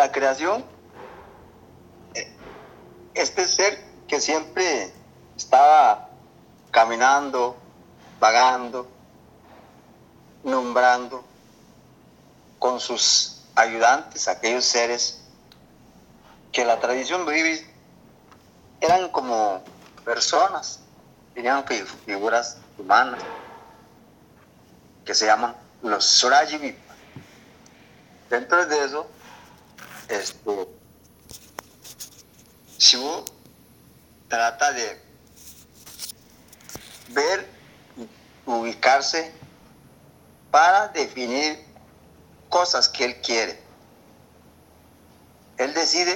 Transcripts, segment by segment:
la creación, este ser que siempre estaba caminando, vagando, nombrando con sus ayudantes, aquellos seres que la tradición vive, eran como personas, tenían figuras humanas, que se llaman los Surajivipa. Dentro de eso, Shivu trata de ver y ubicarse para definir cosas que él quiere. Él decide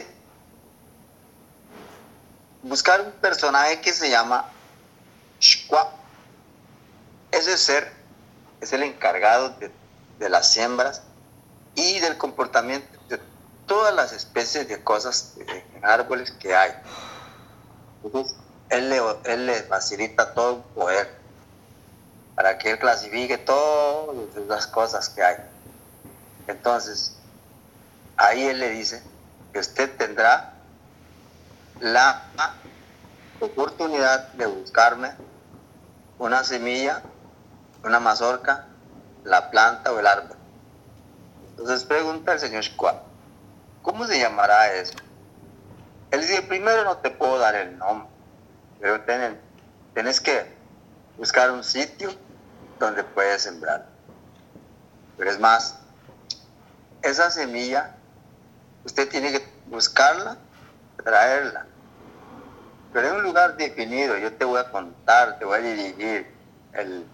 buscar un personaje que se llama Shkwa. Ese ser es el encargado de las siembras y del comportamiento de todas las especies de cosas, en árboles que hay. Entonces, él le facilita todo un poder para que él clasifique todas las cosas que hay. Entonces, ahí él le dice que usted tendrá la oportunidad de buscarme una semilla, una mazorca, la planta o el árbol. Entonces pregunta el señor Shkwa, ¿cómo se llamará eso? Él dice, primero no te puedo dar el nombre, pero tienes que buscar un sitio donde puedes sembrar. Pero es más, esa semilla, usted tiene que buscarla, traerla. Pero en un lugar definido, yo te voy a contar, te voy a dirigir el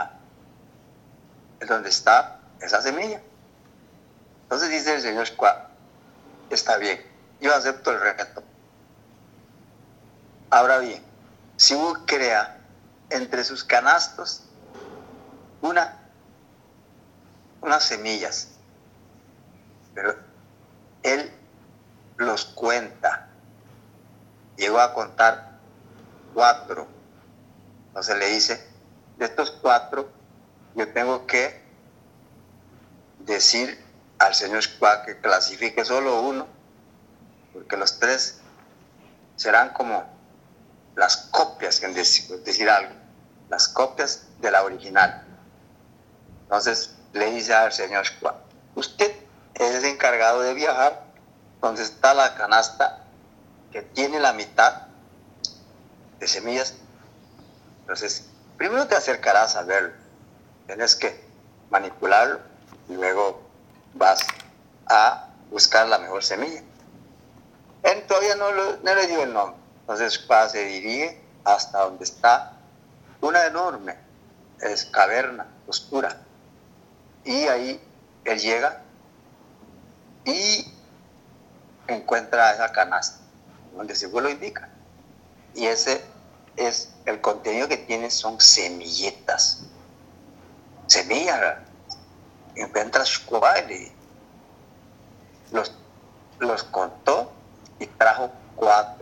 donde está esa semilla. Entonces dice el señor Shkwa, está bien, yo acepto el reto. Ahora bien, si uno crea entre sus canastos unas semillas, pero él los cuenta, llegó a contar 4. Entonces le dice, de estos 4, yo tengo que decir al señor Shkwa que clasifique solo 1, porque los 3 serán como las copias, en decir algo, las copias de la original. Entonces le dice al señor Shkwa, usted es encargado de viajar donde está la canasta que tiene la mitad de semillas. Entonces, primero te acercarás a verlo, tienes que manipularlo y luego vas a buscar la mejor semilla. Él todavía no le dio el nombre. Entonces Shkwa se dirige hasta donde está una enorme caverna oscura. Y ahí él llega y encuentra esa canasta, donde seguro lo indica. Y ese es el contenido que tiene, son semilletas. Semillas. Encuentra Shkwa y los contó y trajo 4.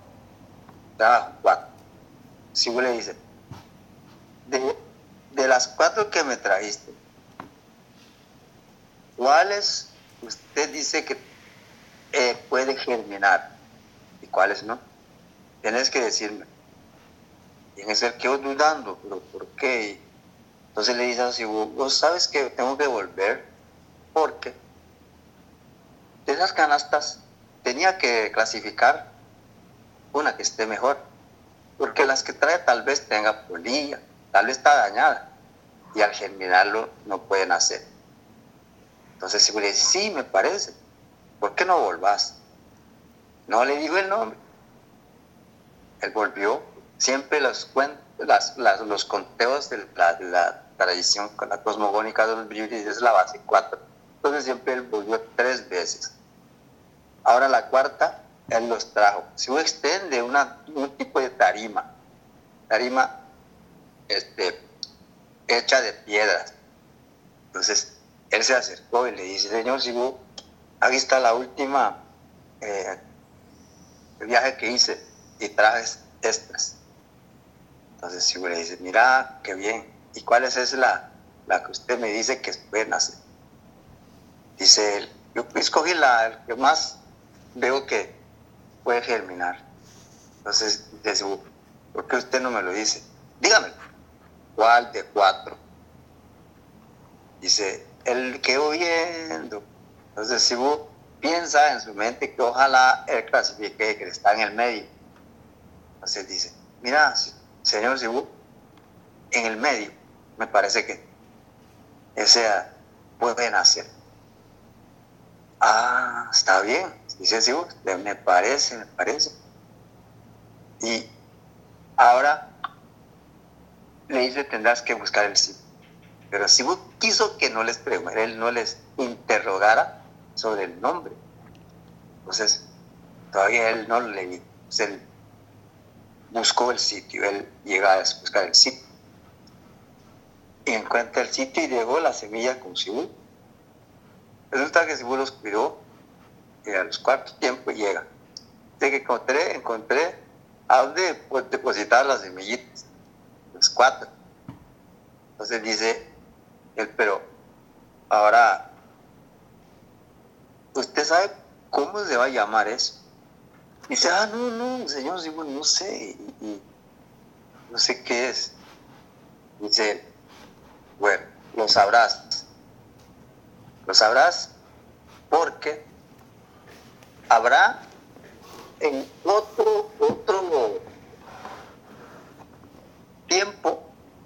Si le dice, de las 4 que me trajiste, ¿cuáles usted dice que puede germinar y cuáles no? Tienes que decirme. Y en ese quedó dudando, pero ¿por qué? Entonces le dice así, vos sabes que tengo que volver porque de esas canastas tenía que clasificar una que esté mejor, porque las que trae tal vez tenga polilla, tal vez está dañada y al germinarlo no pueden hacer. Entonces si le dice, sí, me parece, ¿por qué no volvás? No le digo el nombre. Él volvió, siempre los conteos de la tradición con la cosmogónica de los brillos es la base 4. Entonces siempre él volvió 3 veces. Ahora la 4, él los trajo. Si uno extiende un tipo de tarima hecha de piedras. Entonces él se acercó y le dice, señor Sibu, aquí está la última el viaje que hice y traje estas. Entonces Sibu le dice, mira, qué bien. ¿Y cuál es la que usted me dice que pueden hacer? Dice él, Yo escogí el que más veo que puede germinar. Entonces, dice, ¿por qué usted no me lo dice? Dígame, ¿cuál de 4? Dice, el que oyendo. Entonces, si vos piensa en su mente que ojalá él clasifique que está en el medio. Entonces dice, mira, señor Sibú, en el medio, me parece que ese puede nacer. Ah, está bien, dice Sibú, me parece. Y ahora le dice, tendrás que buscar el Sibú. Pero Sibú quiso que no les preguntara, él no les interrogara sobre el nombre. Entonces, todavía él no le dijo. Él buscó el sitio, él llega a buscar el sitio. Y encuentra el sitio y llegó la semilla con Sibú. Resulta que Sibú los cuidó y a los 4 tiempos llega. De que encontré a dónde depositar las semillitas, los 4. Entonces dice él, pero ahora, ¿usted sabe cómo se va a llamar eso? Dice, no, señor Sibú, no sé, no sé qué es. Dice él, bueno, lo sabrás porque habrá en otro tiempo,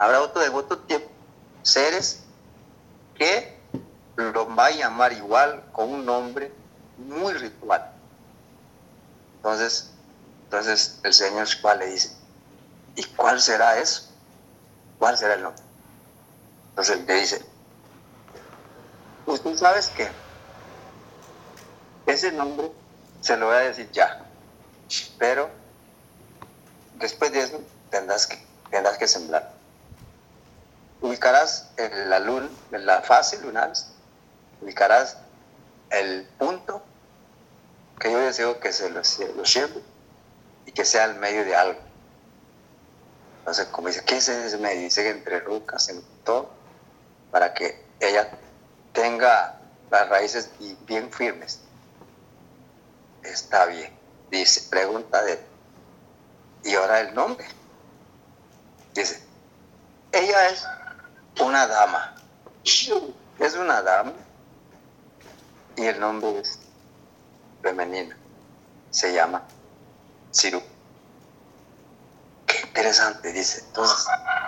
seres que lo va a llamar igual con un nombre muy ritual. Entonces el señor Shua le dice, ¿y cuál será eso? ¿Cuál será el nombre? Entonces él le dice, usted sabe que ese nombre se lo voy a decir ya, pero después de eso tendrás que sembrar. Ubicarás en la luna, en la fase lunar, ubicarás el punto que yo deseo que se lo lleve y que sea el medio de algo. Entonces, como dice, ¿qué es ese medio? Dice que entre rucas, en todo, para que ella tenga las raíces bien firmes. Está bien, dice, pregunta de él. Y ahora el nombre. Dice, ella es una dama. Es una dama y el nombre es femenino. Se llama Sirú. Qué interesante, dice. Entonces,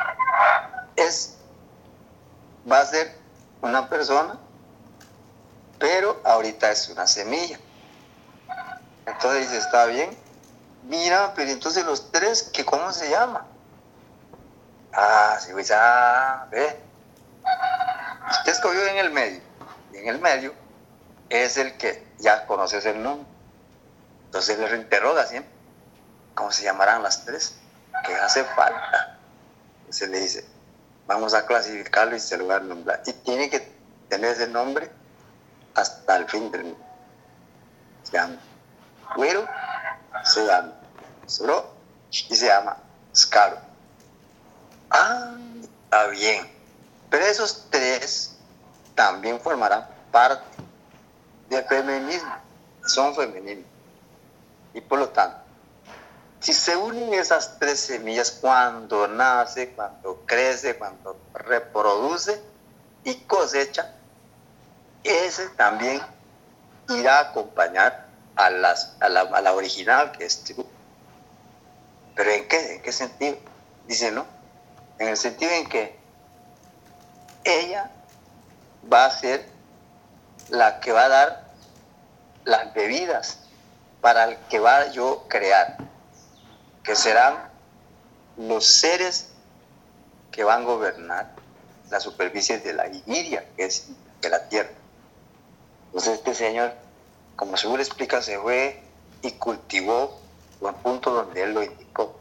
va a ser una persona, pero ahorita es una semilla. Entonces dice, está bien. Mira, pero entonces los 3, ¿cómo se llama? Sí, pues ve. Usted escogió en el medio. Y en el medio es el que ya conoces el nombre. Entonces le reinterroga siempre. ¿Cómo se llamarán las 3? ¿Qué hace falta? Entonces le dice, vamos a clasificarlo y se lo va a nombrar. Y tiene que tener ese nombre hasta el fin del mundo. Se llama Güero, se llama Soro y se llama Scaro. Está bien. Pero esos 3 también formarán parte del feminismo. Son femeninos. Y por lo tanto, si se unen esas 3 semillas cuando nace, cuando crece, cuando reproduce y cosecha, ese también irá a acompañar a la original, que es Sibú. ¿Pero en qué? ¿En qué sentido? Dice, ¿no? En el sentido en que ella va a ser la que va a dar las bebidas para el que va yo a crear, que serán los seres que van a gobernar la superficie de la Iria, que es de la tierra. Entonces este señor, como seguro explica, se fue y cultivó un punto donde él lo indicó.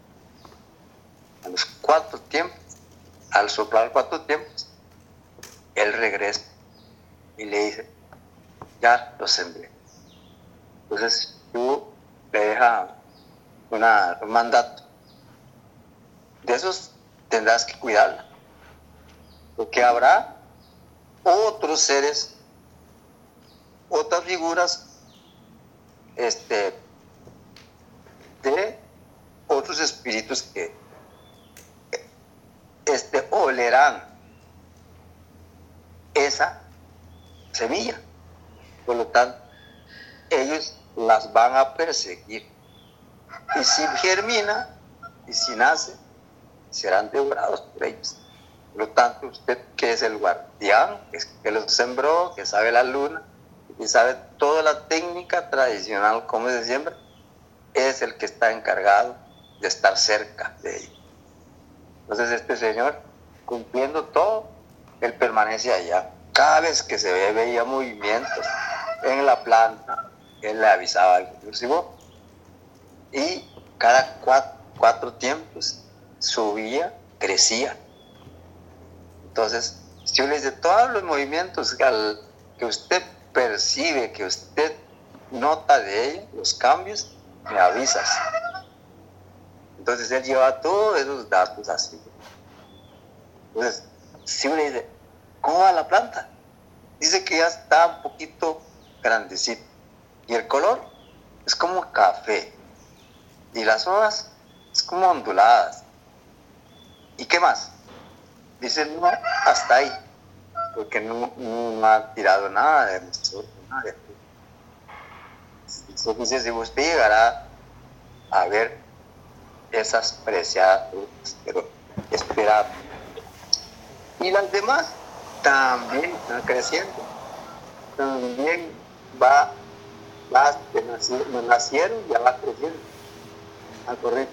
A los 4 tiempos, al soplar 4 tiempos, él regresa y le dice, ya lo sembré. Entonces tú le dejas un mandato. De esos tendrás que cuidarla, porque habrá otros seres otras figuras de otros espíritus que olerán esa semilla. Por lo tanto, ellos las van a perseguir. Y si germina y si nace, serán devorados por ellos. Por lo tanto, usted, que es el guardián, que los sembró, que sabe la luna, y sabe toda la técnica tradicional, como se siembra, es el que está encargado de estar cerca de ellos. Entonces este señor, cumpliendo todo, él permanece allá. Cada vez que se veía movimientos en la planta, él le avisaba al exclusivo, y cada cuatro tiempos subía, crecía. Entonces, si uno le dice, todos los movimientos que usted percibe, que usted nota de ellos, los cambios, me avisas. Entonces él lleva todos esos datos así. Entonces, si uno le dice, ¿cómo va la planta? Dice que ya está un poquito grandecito. Y el color es como café. Y las hojas es como onduladas. ¿Y qué más? Dice, no, hasta ahí. Porque no ha tirado nada de nosotros, nada de eso. Dice, si usted llegará a ver esas preciadas frutas, pero esperad. Y las demás también están creciendo. También las que nacieron ya va creciendo. Al correr.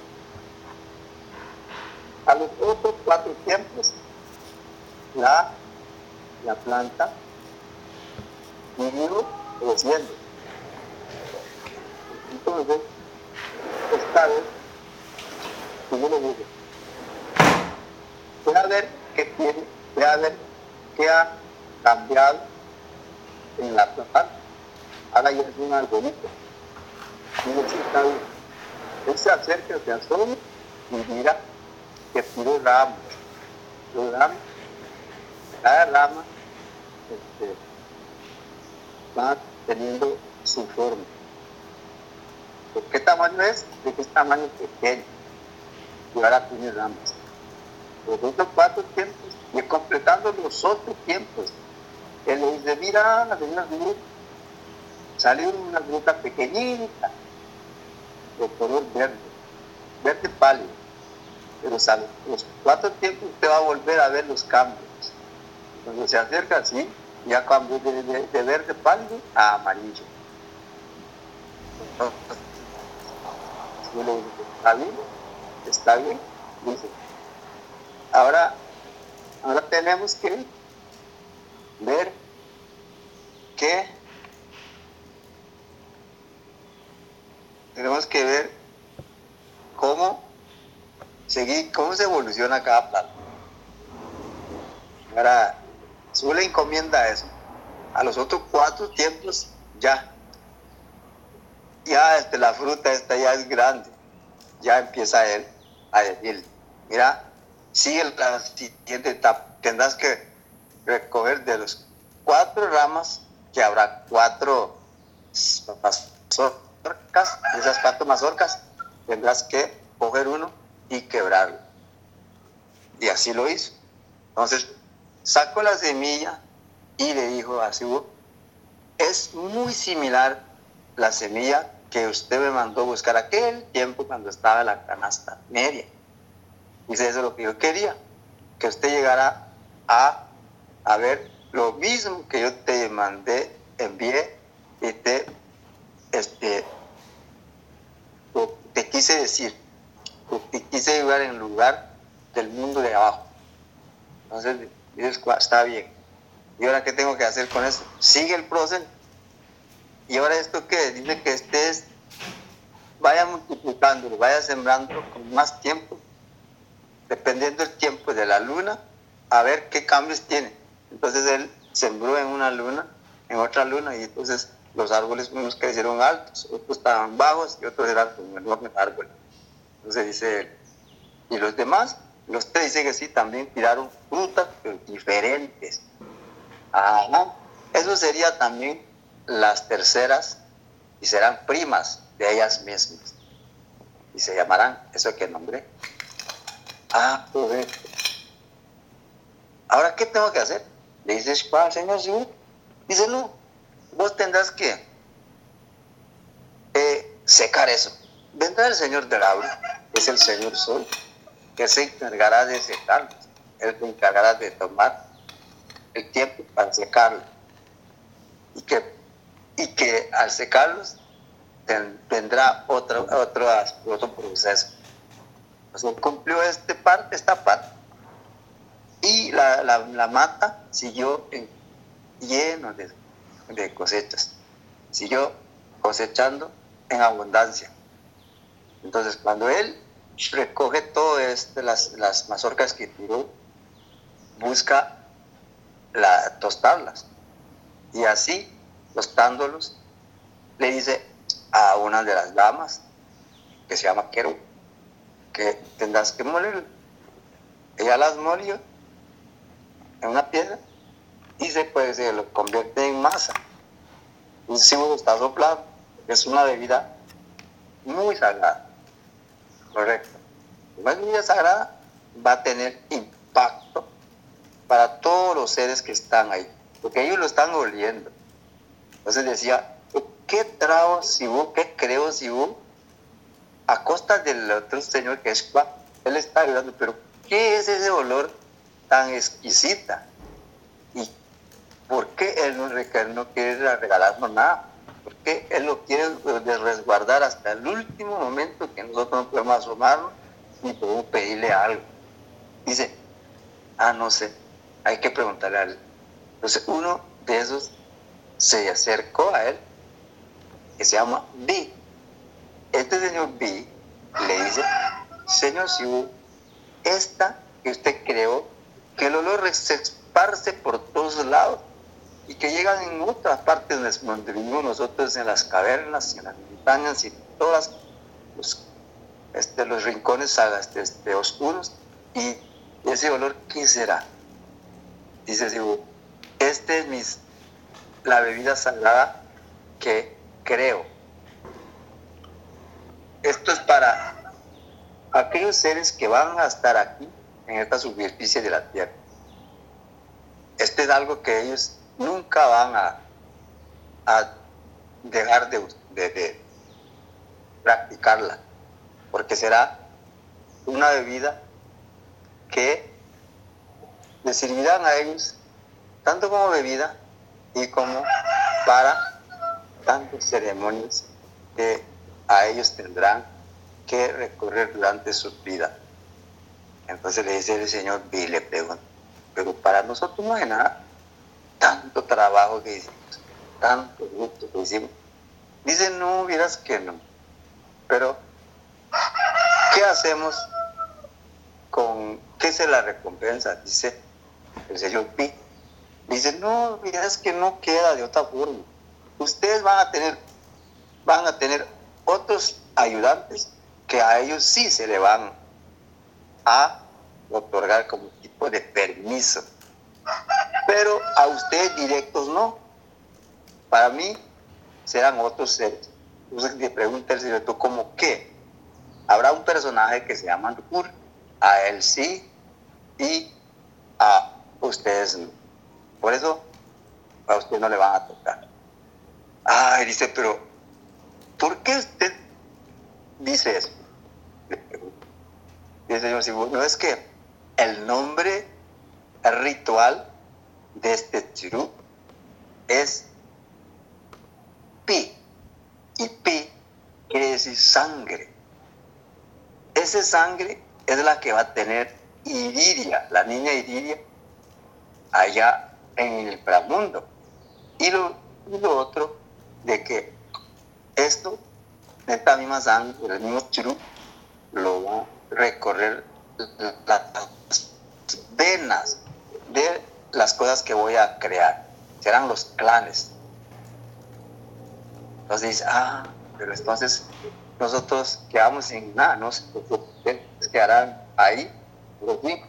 A los otros 4 tiempos, la planta siguió creciendo. Entonces, esta vez, como le digo, voy a ver qué ha cambiado en la planta. Ahora ya es un arbolito. Y está bien. Él se acerca, se asoma y mira que tiene ramas. Los ramas, cada rama va teniendo su forma. ¿De qué tamaño es? De qué tamaño pequeño. Y ahora tiene ramas. Los otros 4 tiempos, y completando los otros tiempos, él le dice, mira, la señora salió una fruta pequeñita, de color verde pálido. Pero los 4 tiempos usted va a volver a ver los cambios. Cuando se acerca así, ya cambió de verde pálido a amarillo. Entonces, yo le digo, está bien, dice. Ahora tenemos que ver cómo se evoluciona cada planta. Ahora, su le encomienda eso. A los otros 4 tiempos, ya la fruta esta ya es grande. Ya empieza él a decir, mira, sigue la siguiente etapa. Tendrás que recoger de los 4 ramas, que habrá 4 mazorcas. De esas 4 mazorcas, tendrás que coger uno y quebrarlo. Y así lo hizo. Entonces, sacó la semilla y le dijo a Cibú, es muy similar la semilla que usted me mandó buscar aquel tiempo cuando estaba en la canasta media. Dice, eso es lo que yo quería, que usted llegara a ver lo mismo que yo te mandé, envié y te quise decir, te quise llevar en lugar del mundo de abajo. Entonces, dices, está bien. ¿Y ahora qué tengo que hacer con eso? Sigue el proceso. ¿Y ahora esto qué? Dice que vaya multiplicándolo, vaya sembrándolo con más tiempo, dependiendo del tiempo de la luna, a ver qué cambios tiene. Entonces él sembró en una luna, en otra luna, y entonces los árboles, unos crecieron altos, otros estaban bajos y otros eran como enormes árboles. Entonces dice él, y los demás, los 3 dice que sí, también tiraron frutas, pero diferentes. Ajá. Eso sería también las terceras y serán primas de ellas mismas. Y se llamarán, ¿eso qué nombre? Pues, ¿ahora qué tengo que hacer? Le dice Shpa al Señor Sibu. Dice, no, vos tendrás que secar eso. Vendrá el Señor del agua, que es el Señor Sol, que se encargará de secarlo. Él se encargará de tomar el tiempo para secarlo. Y que al secarlos tendrá otro proceso. O sea, cumplió esta parte. Y la mata siguió lleno de cosechas. Siguió cosechando en abundancia. Entonces, cuando él recoge todo las mazorcas que tiró, busca tostarlas. Y así, tostándolos, le dice a una de las damas, que se llama Quero, que tendrás que molerlo. Ella las molió en una piedra y se lo convierte en masa. Un símbolo está soplado, es una bebida muy sagrada. Correcto. Como es bebida sagrada, va a tener impacto para todos los seres que están ahí, porque ellos lo están oliendo. Entonces decía, ¿qué trago Sibu? ¿Qué creo Sibu? A costa del otro señor que es Shpa, él está ayudando, pero ¿qué es ese olor tan exquisita? ¿Y por qué él no quiere regalarnos nada? ¿Por qué él lo quiere resguardar hasta el último momento que nosotros no podemos asomarnos ni podemos pedirle algo? Dice, no sé, hay que preguntarle a él. Entonces uno de esos se acercó a él, que se llama Bi. Este señor Bi le dice, señor Sibu, esta que usted creó, que el olor se esparce por todos lados y que llegan en otras partes donde vivimos nosotros, en las cavernas, en las montañas y todos los rincones oscuros. Y ese olor, ¿qué será? Dice Sibu, es la bebida sagrada que creo. Esto es para aquellos seres que van a estar aquí en esta superficie de la tierra. Este es algo que ellos nunca van a dejar de practicarla, porque será una bebida que les servirán a ellos tanto como bebida y como para tantas ceremonias que a ellos tendrán que recorrer durante su vida. Entonces le dice el Señor y le pregunta, pero para nosotros no hay nada, tanto trabajo que hicimos, tanto gusto que hicimos. Dice, no, vieras que no, pero ¿qué hacemos qué es la recompensa? Dice el Señor Pi. Dice, no, vieras que no queda de otra forma. Ustedes van a tener otros ayudantes que a ellos sí se le van a otorgar como tipo de permiso, pero a ustedes directos no. Para mí serán otros seres. Entonces le pregunta el Señor, ¿tú cómo qué? Habrá un personaje que se llama Nukur, a él sí y a ustedes no. Por eso a usted no le van a tocar. Dice, pero ¿por qué usted dice eso? Dice el Señor, no es que el nombre ritual de este chirú es Pi, y Pi quiere decir sangre. Esa sangre es la que va a tener Iridia, la niña Iridia, allá en el inframundo. Y lo otro, de que esta misma sangre, el mismo chirú, lo va a recorrer las venas de las cosas que voy a crear. Serán los clanes. Entonces dice, pero entonces nosotros quedamos sin nada, ¿no? Ustedes quedarán ahí. Pero sí,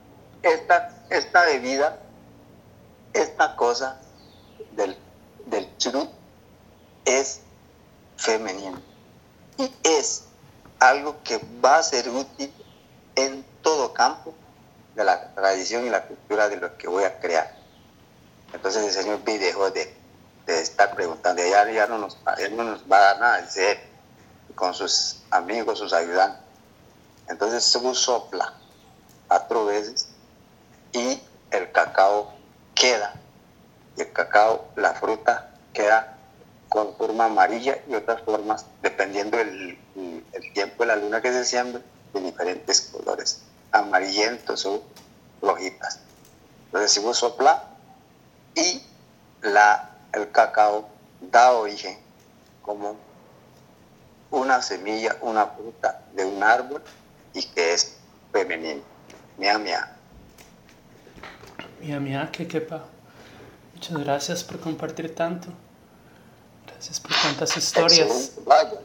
esta bebida, esta cosa del Chirú es femenino y es algo que va a ser útil en todo campo de la tradición y la cultura de lo que voy a crear. Entonces el Señor vi dejó de estar preguntando, ya no nos va a dar nada, dice él, con sus amigos, sus ayudantes. Entonces se sopla 4 veces y el cacao queda, y el cacao, la fruta, queda con forma amarilla y otras formas, dependiendo el tiempo de la luna que se siembre, de diferentes colores, amarillentos o rojitas. Entonces si vos sopla y el cacao da origen como una semilla, una fruta de un árbol y que es femenino. Mia, mia. Mía, mía, que quepa. Muchas gracias por compartir tanto. Gracias por tantas historias. Excelente, vaya.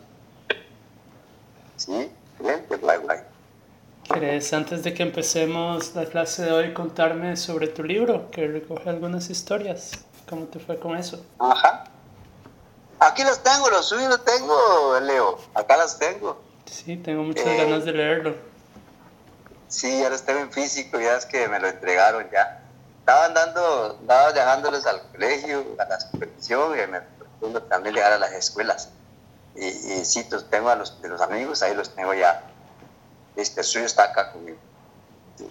Sí, excelente, bye. ¿Querés, antes de que empecemos la clase de hoy, contarme sobre tu libro, que recoge algunas historias? ¿Cómo te fue con eso? Ajá. Aquí los tengo, los suyos los tengo, Leo. Acá los tengo. Sí, tengo muchas ganas de leerlo. Sí, ya los tengo en físico, ya es que me lo entregaron ya. Estaba dejándolos al colegio, a la supervisión, y me propongo también dejar a las escuelas. Y sí, los tengo de los amigos, ahí los tengo ya. El suyo está acá conmigo. Sí.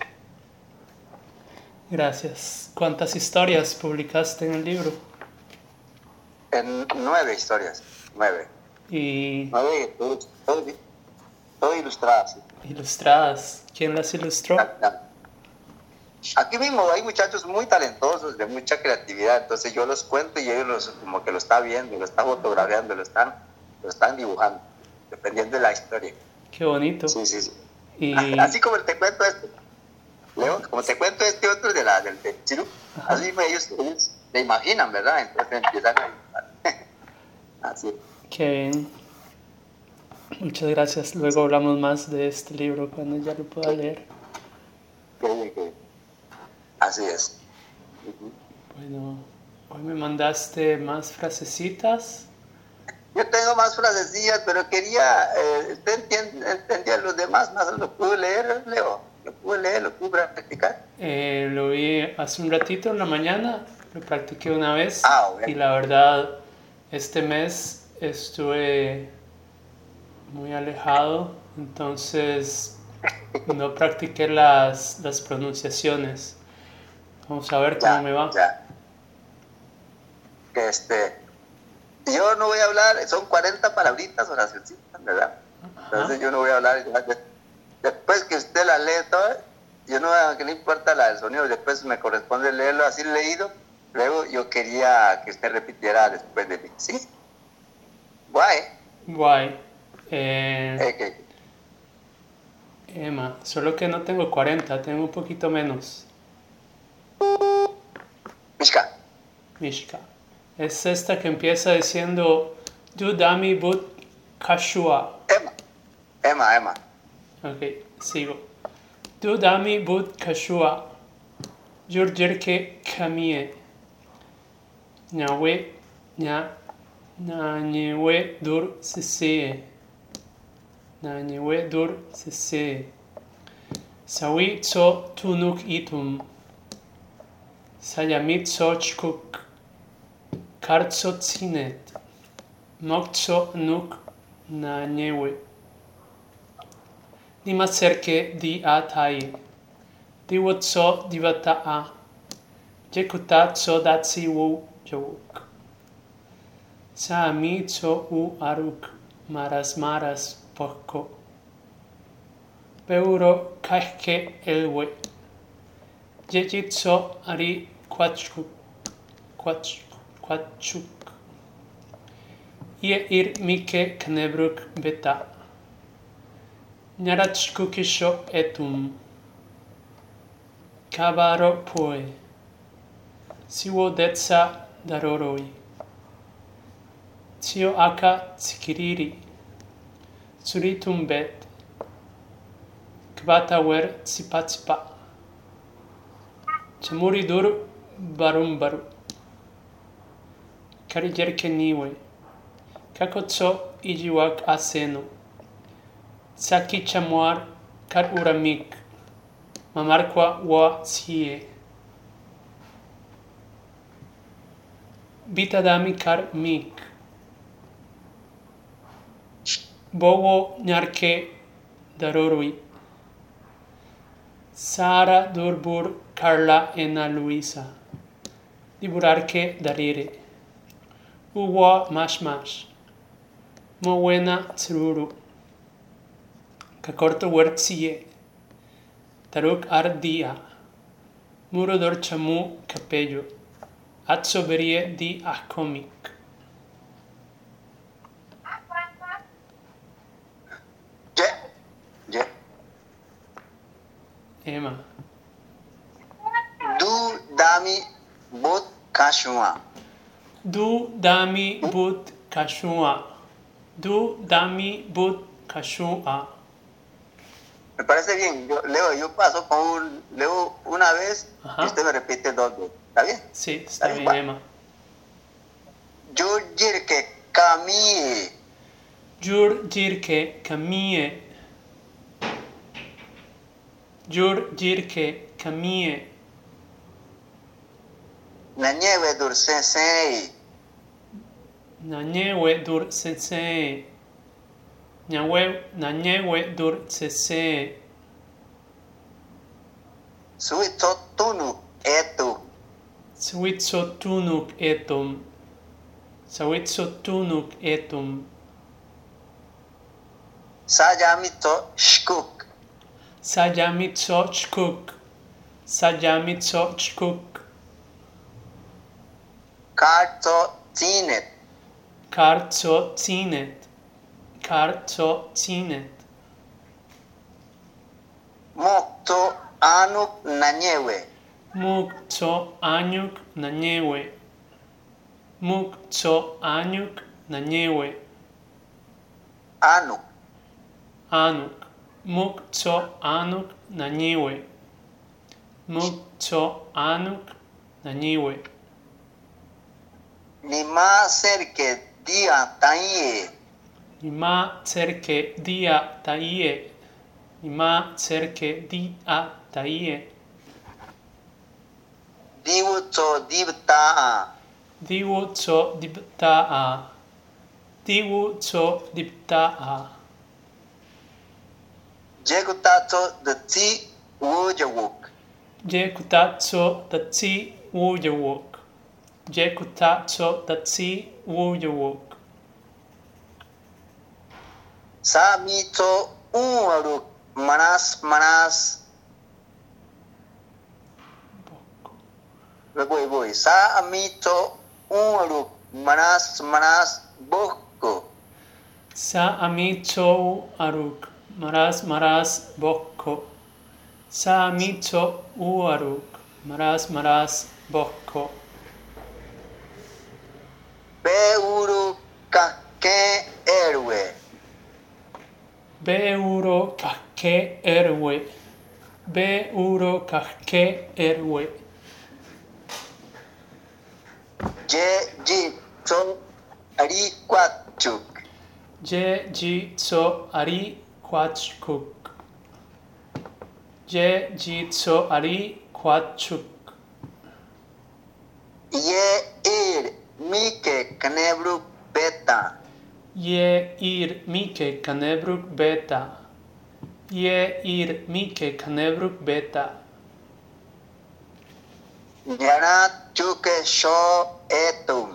Gracias. ¿Cuántas historias publicaste en el libro? En 9 historias, 9. Y 9, todo ilustradas. Sí. ilustradas. ¿Quién las ilustró? Aquí mismo hay muchachos muy talentosos, de mucha creatividad, entonces yo los cuento y ellos como que lo están viendo, lo están fotografiando, lo están dibujando, dependiendo de la historia. Qué bonito. Sí. Y... Así como te cuento Leo, como te cuento otro del Chirú, así ellos se imaginan, ¿verdad? Entonces empiezan a dibujar. Así. Qué bien. Muchas gracias. Luego hablamos más de este libro cuando ya lo pueda leer. Qué bien. Así es. Bueno, hoy me mandaste más frasecitas. Yo tengo más frasecillas, pero quería, usted entendía los demás, más lo pude leer, Leo, lo pude practicar. Lo vi hace un ratito en la mañana, lo practiqué una vez. Bueno. Y la verdad, este mes estuve muy alejado, entonces no practiqué las pronunciaciones. Vamos a ver cómo me va. Ya. Yo no voy a hablar, son 40 palabritas, oracioncitas, ¿verdad? Entonces yo no voy a hablar. Después que usted la lee toda, yo no, que no importa el sonido, después me corresponde leerlo así leído. Luego yo quería que usted repitiera después de mí. ¿Sí? Guay. Emma, solo que no tengo 40, tengo un poquito menos. Mishka. Es esta que empieza diciendo Du dami but kashua. Emma. Ok, sigo. Du dami but kashua. Jurjerke kamie. Nyawe Nanyewe dur sisee. Nanyewe dur sisee. Sawi tso tunuk itum. Sayamit so chkuk. Kartso tsinet. Mokso nuk nanyewe. Dimaserke di ataye. Diwotso divataa. Jekuta tso datsi wu jowuk. Saami tso u aruk. Maras poko. Beuro kahke elwe. Jejitso ari kwachuk. Ie ir mike knebruk beta. Nyarachkukisho etum. Kabaro poe. Siwo detsa daroroi. Tio aka tsikiriri. Tsuritum bet. Kvata wer tsipa. Chamuri dur barum baru. Karijerke niwe. Kakotso ijiwak aseno. Saki chamuar kar uramik. Mamarkwa wa sie. Bitadami kar mik. Bowo nyarke darorui. Sara durbur Carla ena Luisa. Diburarke darire. Uwa mash. Mowena tsruru. Kakorto wertsie. Taruk ardia. Murodor chamu capello. Atsoberie di akomik. Je. Emma. Du dami bot kashua. Du dami but kashua. Du dami but kashua. Me parece bien. Yo paso leo una vez. Ajá. Y usted me repite 2 veces. ¿Está bien? Sí, está bien, igual. Emma. Jurjirke kamie. Jurjirke kamie. Jurjirke kamie. Nanyewe dur sensei. Nanyewe dur sensei. Nanyewe dur sensei. Suito tunu etu. Sawitso tunuk etum. Sawitso tunuk etum. Sayamito shkuk. Sayamitso chkuk. Sayamitso chkuk. Karto tinet. Kartso tinet. Kartso tinet. Mokto anuk nanyewe. Mukso anyuk nanyewe. Mukso anyuk nanyewe. Anuk. Anuk. Mukso anuk nanyewe. Mukso anuk nanyewe. Nima serke dia tanye. Nima cerke dia taie. Nima cerke dia taie. Diwutso dibtaa. Diwu tso diptaa. Diwu tso diptaa. Jegutato the ti wujawuk. Jekutatso datsi wujawok. Jekutatso datsi wujawok. Samito unwaruk manas. Voy. Samito unwaruk manas boko. Sa amitso aruk. Maras bokko. Sa amitso uaruk. Maras bokko. Beuru kake erwe. Beuro kake erwe. Beuro kake erwe. Je son ari kwachuk. Jitso ari kwachkuk. Jitso ari kwachuk. Ye mike kanebruk beta. Ye mike kanebruk beta. Ye mike kanebruk beta. Nyara chuke sho etum.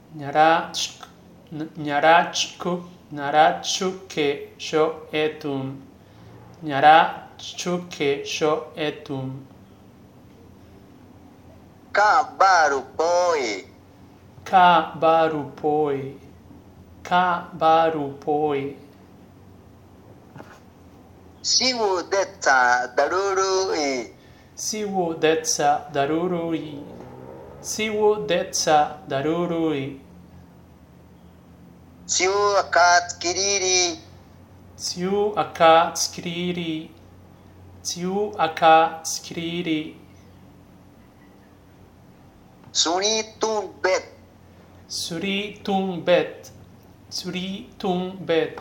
Nyarachuke sho etum. Nyarachuke sho etum. Kabaru poi. Kabaru poi. Siwu deta daruru i. Siwu detsa darurui. Siwu akat kiriri. Siu aka skriri. Suni tun bet. Suri tung bet. Suri tung bet.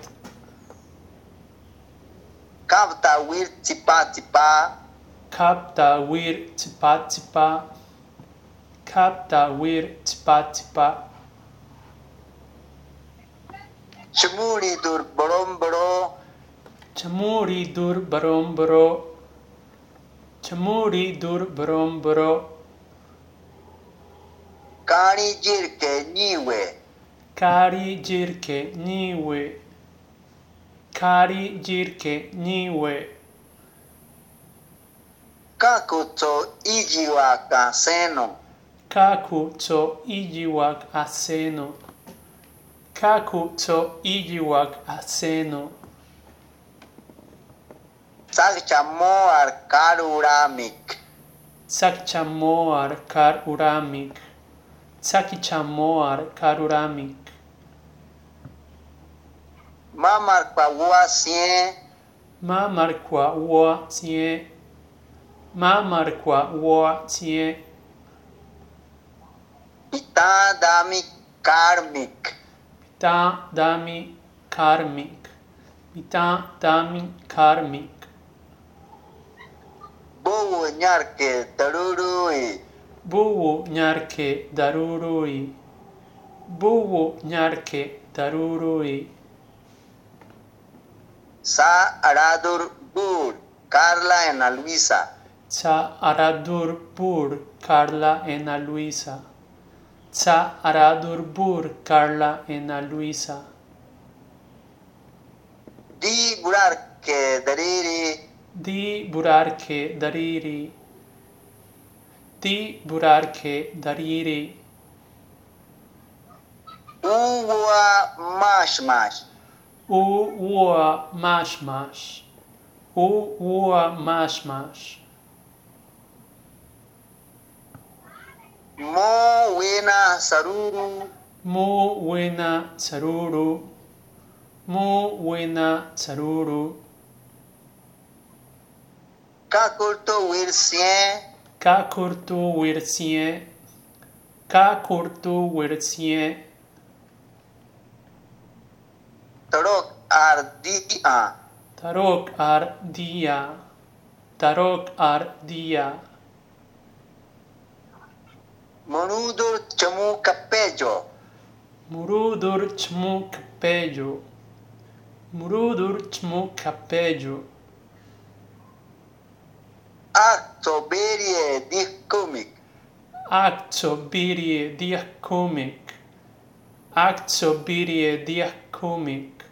Kapta wir tipa tipa. Kapta wir tipa tipa. Kapta wir tipa tipa. Chamuri dur barom baro. Chamuri dur barom baro. Chamuri dur barom baro. Kani jirke niwe. Kari jirke niwe. Kari jirke niwe. Kakuto ijiwa kaseno. Kaku to ijiwak aseno. Kaku to ijiwak aseno. Sakchamoar karuramik. Sakchamoar kar uramik. Sakichamoar karuramik. Mamar kwa sien. Mamar kwa wa tie. Mamar kwa wa tie. Pita dami karmik. Pita dami karmik. Pita dami karmik. Bowo nyarke tarurui. Buwu nyarke darurui. Buwu nyarke darurui. Sa aradur bur. Carla en Luisa. Sa aradur bur Carla ena Luisa. Sa aradur bur Carla ena Luisa. Di burarke dariri. Di burarke dariri. Di burarke dariri. Uwa mash mash. Uwa mash mash. Uwa mash mash. Mo wena saruru. Mu wena saruru. Mu wena saruru. Kakurto wirsien. Kakurtu wirsien. Kakurtu wirsien. Tarok ardia. Tarok ar dia. Tarok ar dia. Manudur chamu kapejo. Murudur chmu capejo. Murudur chmu capejo. Acto berie dikumik. Acto birie diacomic. Acto birie diacomic.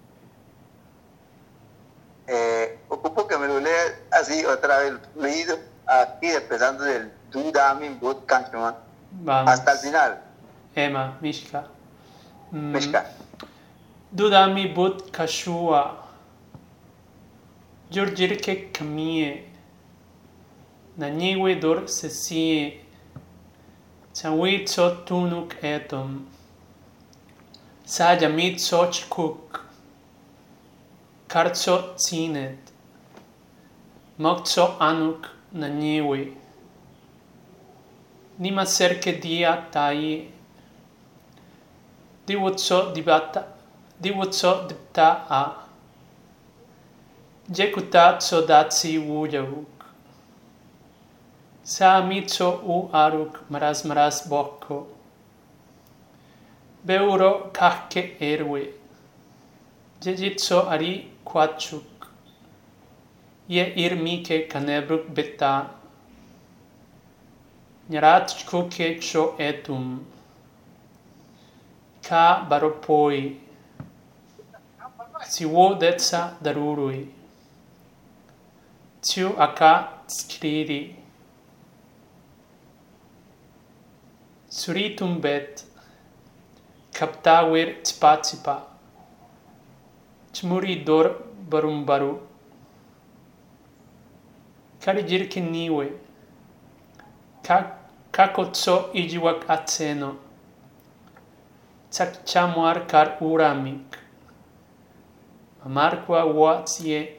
Ocupo que me lo lea así otra vez, leído aquí empezando del Dudami Bud Kanchman Vamos. hasta el final. Emma, Mishka. Mishka. Dudami but kashua. Jurjirke kamie. Naniwe dor sesie. Chawi tso tunuk etom. Sajamit soch kuk. Kartso tsinet. Mokso anuk naniwe. Nima serke dia tai. Diwutso dipta a. Jekuta tso datsi wujavuk. Sa mitso u aruk maras bokko. Beuro kahke erwe. Jejitso ari kwachuk. Ye irmike kanebruk beta. Nyarat kuke cho etum. Ka baropoi. Siwo detsa darurui. Tiu aka skriri. Suritum bet. Kaptawir tsipa. Chmuri dor barumbaru. Karijirki niwe. Kakotso ijiwak atseno. Tsakchamuar kar uramik. Amarkwa watsie.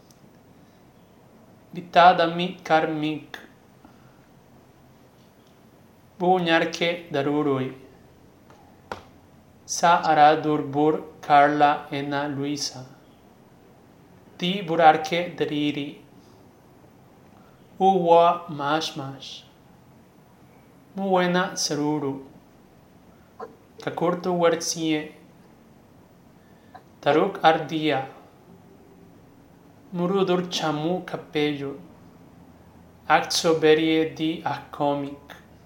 Vitadami karmik. Bunyarke darurui. Sa ara durbur Carla ena Luisa. Di burarke deriri. Uwa mash mash. Muwena seruru. Kakurtu wertsie. Taruk ardia. Murudur chamu capello. Acto berie di acomic.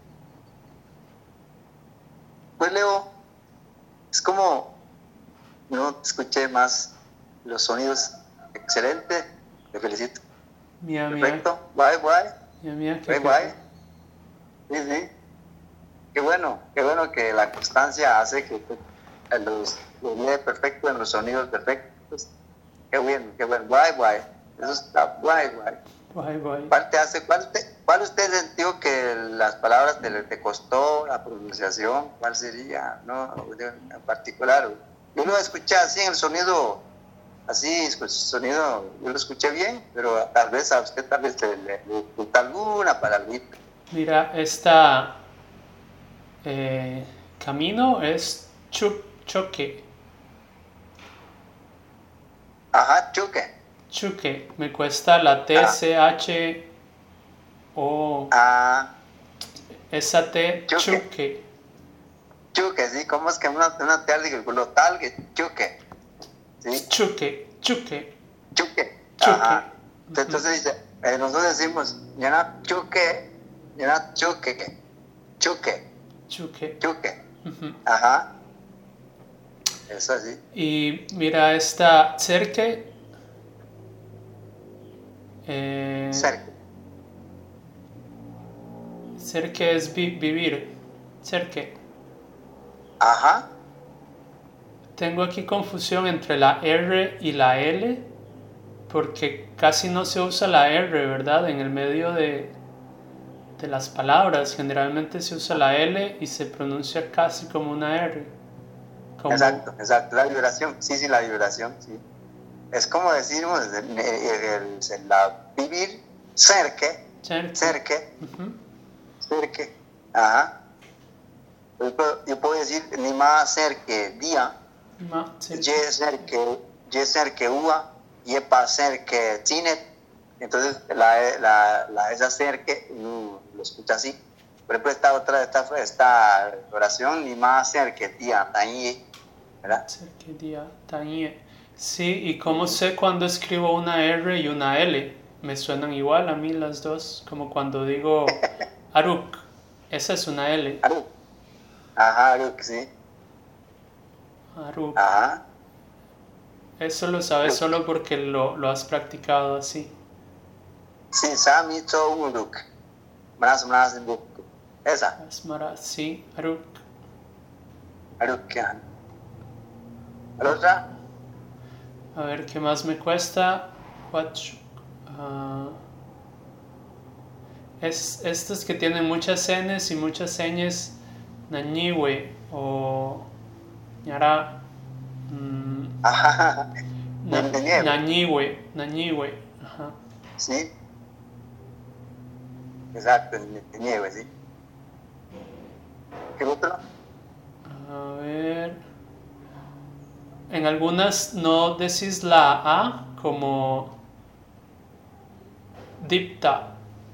Pues Leo, es como no escuché más los sonidos. Excelente, te felicito. Mia, Perfecto, bye bye. Mia, Bye bye. Sí, sí. Qué bueno que la constancia hace que los lee perfecto en los sonidos perfectos. Qué bueno. Bye bye. Eso está bye bye. Bye bye. ¿Cuál usted sintió que las palabras te costó la pronunciación? ¿Cuál sería? No, en particular. Yo lo escuché así en el sonido, así, el sonido, yo lo escuché bien, pero tal vez a usted le falta alguna palabrita. Mira, esta camino es choque. Ajá, choque. Chuque, me cuesta la TCH o esa T, chuque. Chuque, sí, ¿cómo es que una T glotal que chuque? ¿Sí? Chuque. Ajá. Entonces dice, nosotros decimos, ya no chuque. Uh-huh. Ajá. Eso sí. Y mira esta cerque. Cerque es vivir. Cerque. Ajá. Tengo aquí confusión entre la R y la L, porque casi no se usa la R, ¿verdad? En el medio de las palabras. Generalmente se usa la L y se pronuncia casi como una R. Exacto. La vibración. Sí, la vibración, sí. Es como decimos vivir cerque. Uh-huh. Cerque. Ajá. Yo puedo decir ni más cerque día. Ye cerque ua. Ye pa cerque tinet. Entonces esa cerque lo escucha así. Por ejemplo, esta oración ni más cerque día tañe, ¿verdad? Cerque día tañe. Sí, y cómo sé cuando escribo una R y una L. Me suenan igual a mí las dos, como cuando digo Aruk. Esa es una L. Aruk. Ajá, Aruk, sí. Aruk. Ajá. Eso lo sabes solo porque lo has practicado así. Sí, Sami to Uruk. Maras Buk. Esa. Sí, Aruk. Aruk, ¿La otra? A ver, ¿qué más me cuesta? Estos que tienen muchas Ns y muchas Ņs, Nañiwe o Ñara. Ajá. Nañiwe. Ajá. Sí. Exacto, Nañiwe, sí. ¿Qué otro? A ver. En algunas no decís la A como dipta.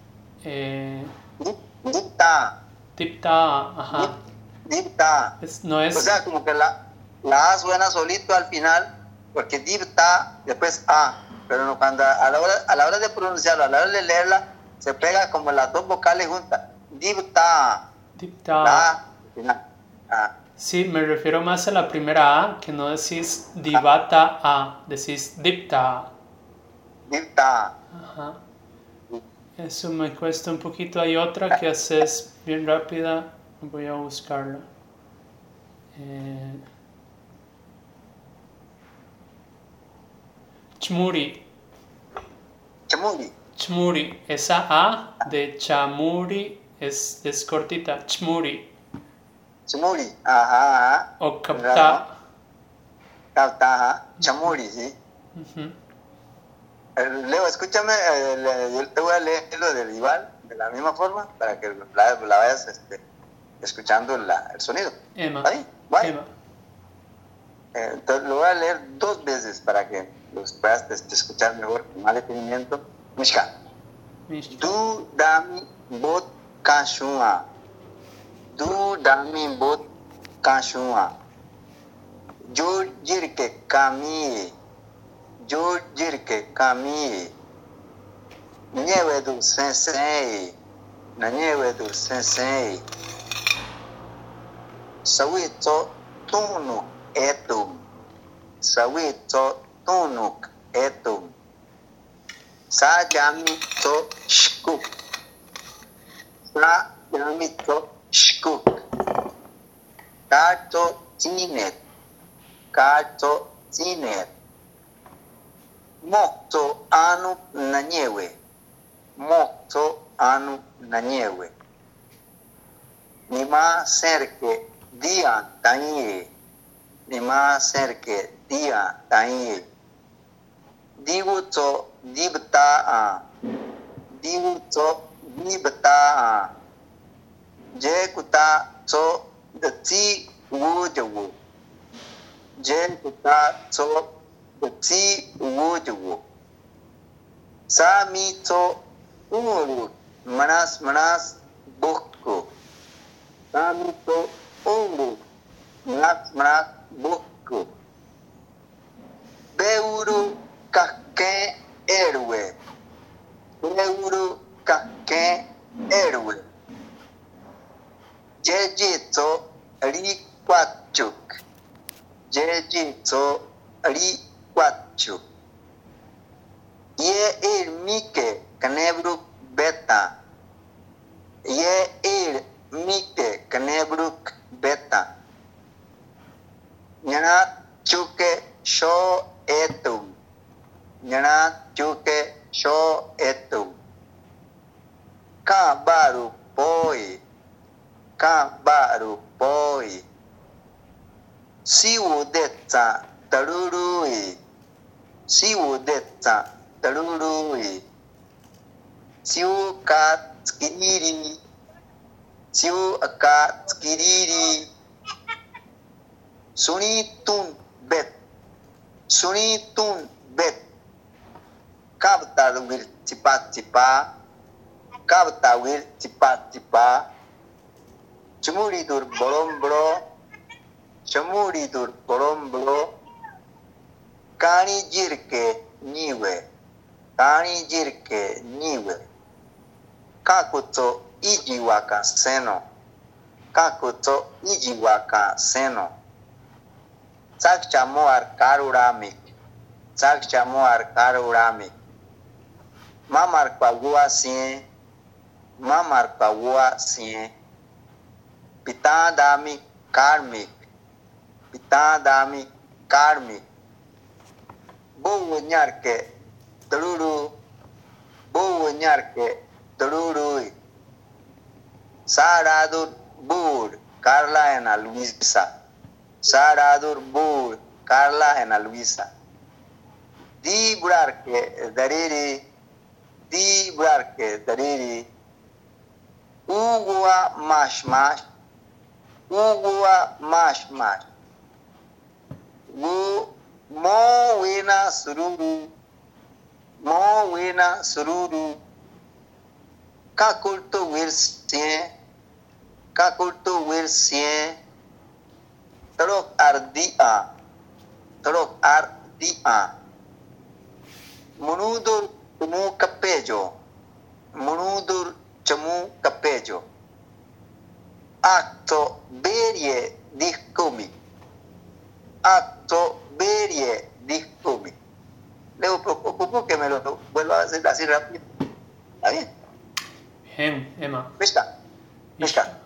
Dipta, ajá. Dipta. No es... O sea, como que la A suena solito al final, porque dipta, después A. Pero no, cuando a la hora de pronunciarlo, a la hora de leerla, se pega como las dos vocales juntas. Dipta. La A al final. Sí, me refiero más a la primera A, que no decís divata A, decís dipta. Dipta. Ajá. Eso me cuesta un poquito. Hay otra que haces bien rápida. Voy a buscarla. Chmuri. Esa A de chamuri es cortita. Chmuri. Ajá. O capta. Ajá. Chamuri, sí. Uh-huh. Leo, escúchame, yo te voy a leer lo del Ival de la misma forma para que la vayas escuchando el sonido. Emma. ¿Ahí? Bye. Emma. Entonces lo voy a leer 2 veces para que los puedas escuchar mejor, con más detenimiento. Mishka. Du dami bot kashua. Du dami bot kashua. Jur ke kami. Jur ke kami. Nieve du sensei. Na nieve du sensei. Sawito tunuk etum. Sawito tunuk etum. Sajami to shkuk. Sajami to shkuk. Kato tinet. Kato tinet. Mokto anu naniewe. Mokto anu naniewe. Nima cerque dia tanye. Nima cerque dia tanye. Divuto dibtaa. Divuto dibtaa. Jekuta to dati wujawu. Jekuta to dati wujawu. Sami to uru manas buku. Sami to uru manas buku. Beuru kake erwe. Beuru kake erwe. Jejito rikwachuk. Jejito rikwachuk. Ye ir mike kanebruk beta. Ye ir mike kanebruk beta. Nyana chuke sho etum. Nyana chuke sho etum. Ka baru poi. Ka baru poi. Siwu deta tarurui. Siwu deta tarurui. Siwu ka skiriri. Siwu ka skiriri. Sunitun bet. Sunitun bet. Kabtawir tipa-tipa. Kabtawir tipa-tipa. Cemuridur bolombro. Cemuridur bolombro. Kani jirke niwe. Kani jirke niwe. Kakuto ijiwaka seno. Kakuto ijiwaka seno. Sakchamuar karuramik. Sakchamuar karuramik. Mamar pagua sien. Mamar pagua sien. Pitadami karmik. Pitadami karmik. Bowo nyarke teluru. Bowo nyarke telurui. Saradur bur. Carla Ana Luisa. Saradur bur. Carla Ana Luisa. Di burarke dariri. Di burarke dariri. Ugua mash mash. Ugua mash mash. Mo wina sururu. Mo wina sururu. Kakulto wilsien. Kakulto wilsien. Terok ardia. Terok ardia. Menudur temu kapejo. Menudur temu kapejo. Acto berie discomi. Acto berie discomi. Leo propongo que me lo vuelva a hacer así rápido. ¿Está bien? Bien, Emma. Mishka. Mishka.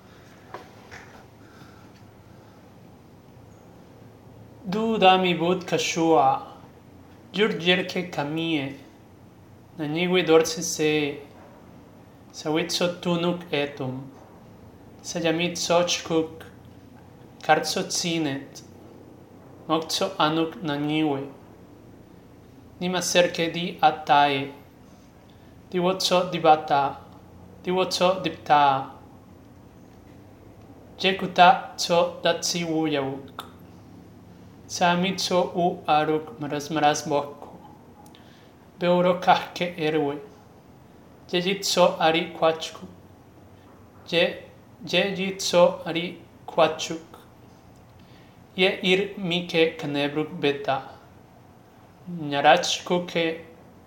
Du dami bud kashua. Jurjerke kamie. Nanigwe dorse se. Sawitso tunuk etum. Sayamit sochkuk. Kartso tsinet. Mokso anuk naniwe. Nima cerke di atae. Diwotso dibata. Diwotso dipta. Jekuta tso datsi wuyawuk. Samitso u aruk maras boko. Beuro kahke erwe. Jejitso ari kwachku. Jejitso ari kwachuk. Ye ir mike kanebruk beta. Nyarachuke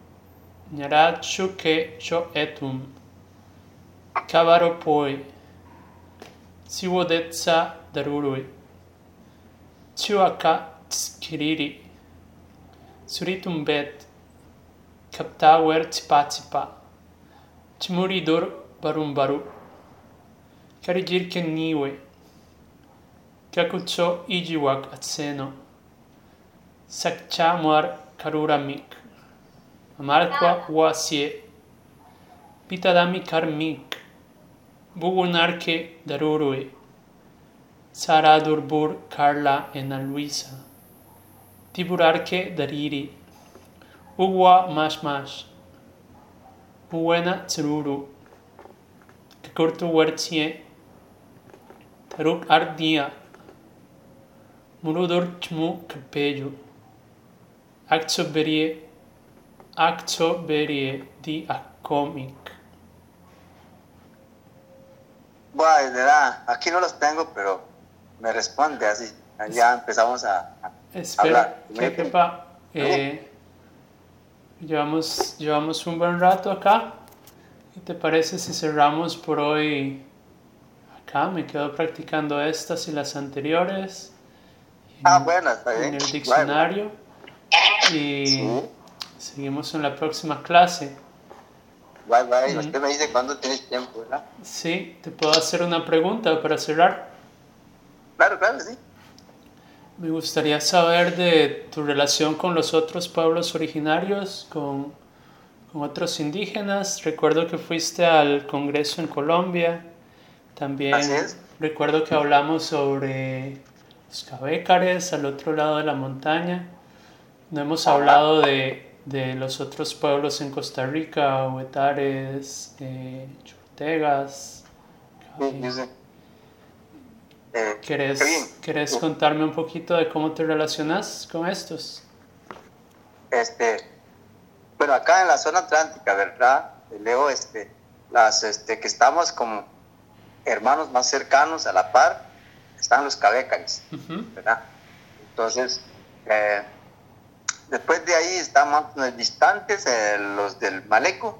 cho etum. Kavaro poi. Siwodetsa darurui. Tsuaka tskiriri. Suritum bet. Kaptawer tsipa. Tmuridur barumbaru. Karijirke niwe. Kakutso ijiwak atseno. Sakcha muar karuramik. Amarkwa wasie. Pitadami karmik. Bugunarke darurui. Saradurbur Carla Ena Luisa. Tiburarke dariri. Ugwa mash. Buena tsruru. Kakurtu wertsie. Taruk ardia. Murudur chmu kapellu. Acto berie di acomic. Bueno, verdad, aquí no los tengo, pero me responde así. Ya empezamos a Espera, hablar. Llevamos un buen rato acá. ¿Qué te parece si cerramos por hoy acá? Me quedo practicando estas y las anteriores. Bueno, está bien. En el diccionario. Y sí. Seguimos en la próxima clase. Bye. Usted me dice cuándo tienes tiempo, ¿verdad? Sí, ¿te puedo hacer una pregunta para cerrar? Claro, sí. Me gustaría saber de tu relación con los otros pueblos originarios, con otros indígenas. Recuerdo que fuiste al Congreso en Colombia. También Así es. Recuerdo que hablamos sobre los cabécares al otro lado de la montaña. No hemos hablado de los otros pueblos en Costa Rica, huetares, chortegas. Sí. ¿Querés contarme un poquito de cómo te relacionas con estos? Bueno, acá en la zona atlántica, ¿verdad? Leo, que estamos como hermanos más cercanos a la par, están los cabécares, ¿verdad? Entonces, después de ahí están más distantes los del Maleco,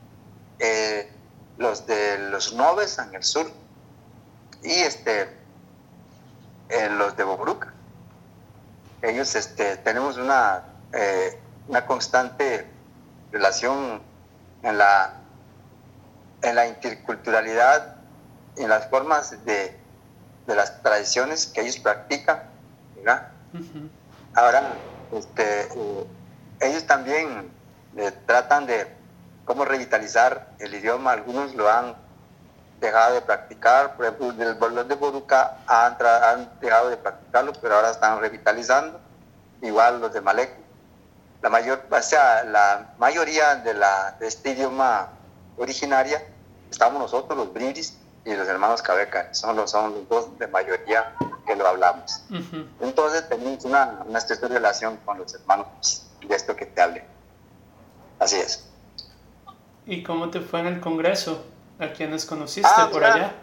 los de los Nobes en el sur y los de Boboruca. Ellos tenemos una constante relación en la interculturalidad, en las formas de las tradiciones que ellos practican, ¿verdad? Ahora, ellos también tratan de cómo revitalizar el idioma. Algunos lo han dejado de practicar, por ejemplo, los de Boruca han dejado de practicarlo, pero ahora están revitalizando, igual los de Maleco. La mayoría de este idioma originaria estamos nosotros, los Briris y los hermanos Cabeca, son los dos de mayoría que lo hablamos. Entonces tenemos una estrecha relación con los hermanos de esto que te hablé. Así es. ¿Y cómo te fue en el Congreso? ¿A quiénes conociste por allá?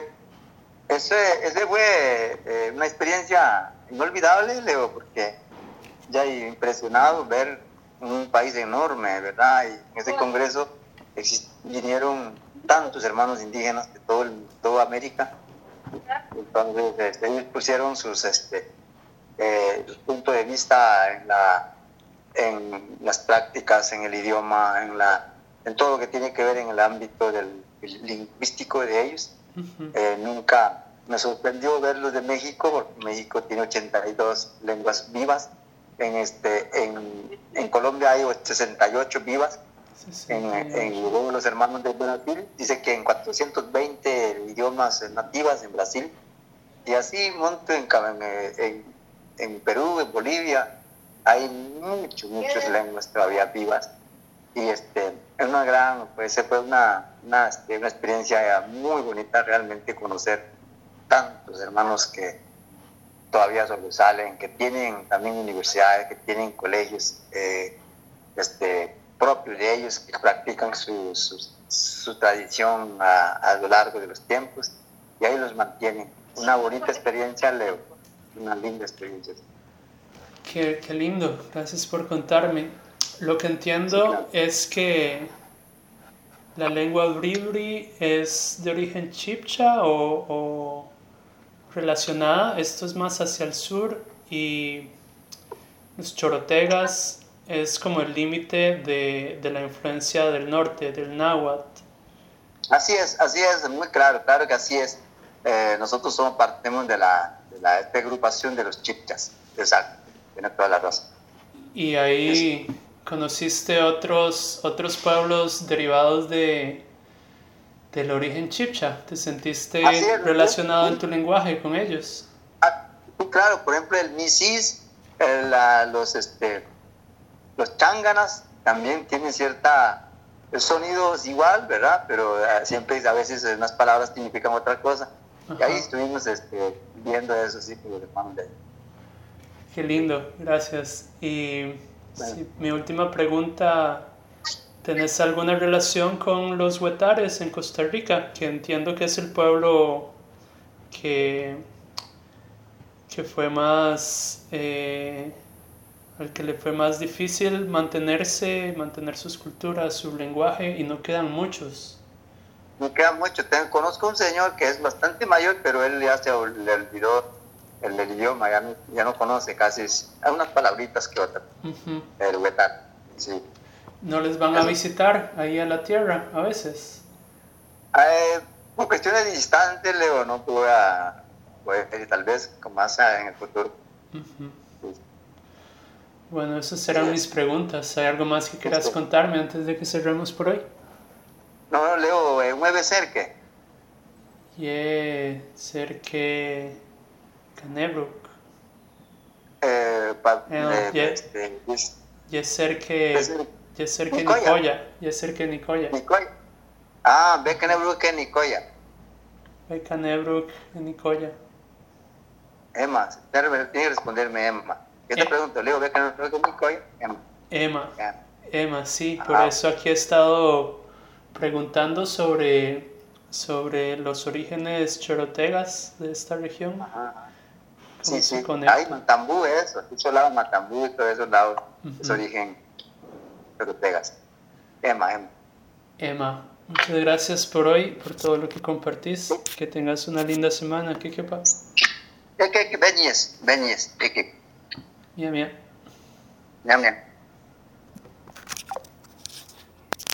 Ese fue una experiencia inolvidable, Leo, porque ya impresionado ver un país enorme, ¿verdad? Y en ese congreso vinieron tantos hermanos indígenas de toda América. Entonces ellos pusieron sus puntos de vista en las prácticas, en el idioma, en todo lo que tiene que ver en el ámbito del lingüístico de ellos. Nunca me sorprendió verlos de México, porque México tiene 82 lenguas vivas. En Colombia hay 68 vivas. En los hermanos de Brasil dice que en 420 idiomas nativas en Brasil, y así monto en Perú, en Bolivia hay muchas lenguas todavía vivas, y es fue una experiencia muy bonita realmente conocer tantos hermanos que todavía sobresalen, que tienen también universidades, que tienen colegios propios de ellos, que practican su tradición a lo largo de los tiempos, y ahí los mantienen. Una bonita experiencia, Leo, una linda experiencia. Qué lindo, gracias por contarme. Lo que entiendo Sí, claro. es que la lengua bribri es de origen chibcha o relacionada, esto es más hacia el sur, y los chorotegas es como el límite de la influencia del norte, del náhuatl. Así es, muy claro, claro que así es. Nosotros partimos de esta agrupación de los chipchas, exacto, tiene toda la razón. Y ahí conociste otros pueblos derivados del origen chibcha. ¿Te sentiste relacionado en tu lenguaje con ellos? Claro, por ejemplo, el misis, los changanas también tienen cierta sonidos igual, ¿verdad? Pero siempre a veces unas palabras significan otra cosa. Ajá. Y ahí estuvimos viendo eso, sí, por hermanos de ahí. Qué lindo, gracias. Y bueno, sí, mi última pregunta, ¿tenés alguna relación con los huetares en Costa Rica? Que entiendo que es el pueblo que fue más, al que le fue más difícil mantener sus culturas, su lenguaje, y no quedan muchos. No quedan muchos. Conozco un señor que es bastante mayor, pero él ya le olvidó el idioma, ya no conoce casi, hay unas palabritas que otras, el huetar, sí. ¿No les van a visitar ahí a la tierra a veces? Por cuestiones de distancia, Leo, no puedo tal vez más en el futuro. Sí. Bueno, esas serán mis preguntas. ¿Hay algo más que quieras contarme antes de que cerremos por hoy? No, Leo, mueve cerque. Cerque Canebruk. Cerque Nicoya. Ah, ve Canebruk en Nicoya. Ve Canebruk en Nicoya. Emma, tiene que responderme Emma. ¿Qué te pregunto, Leo? ¿Ve Canebruk en Nicoya? Emma, sí, por eso aquí he estado preguntando sobre los orígenes chorotegas de esta región. Ajá. Sí, hay Matambú, esos lados Matambú y todos esos lados es origen chorotegas. Emma, muchas gracias por hoy, por todo lo que compartís. Sí. Que tengas una linda semana. ¿Qué pasa? Beñez. Mía. Mia.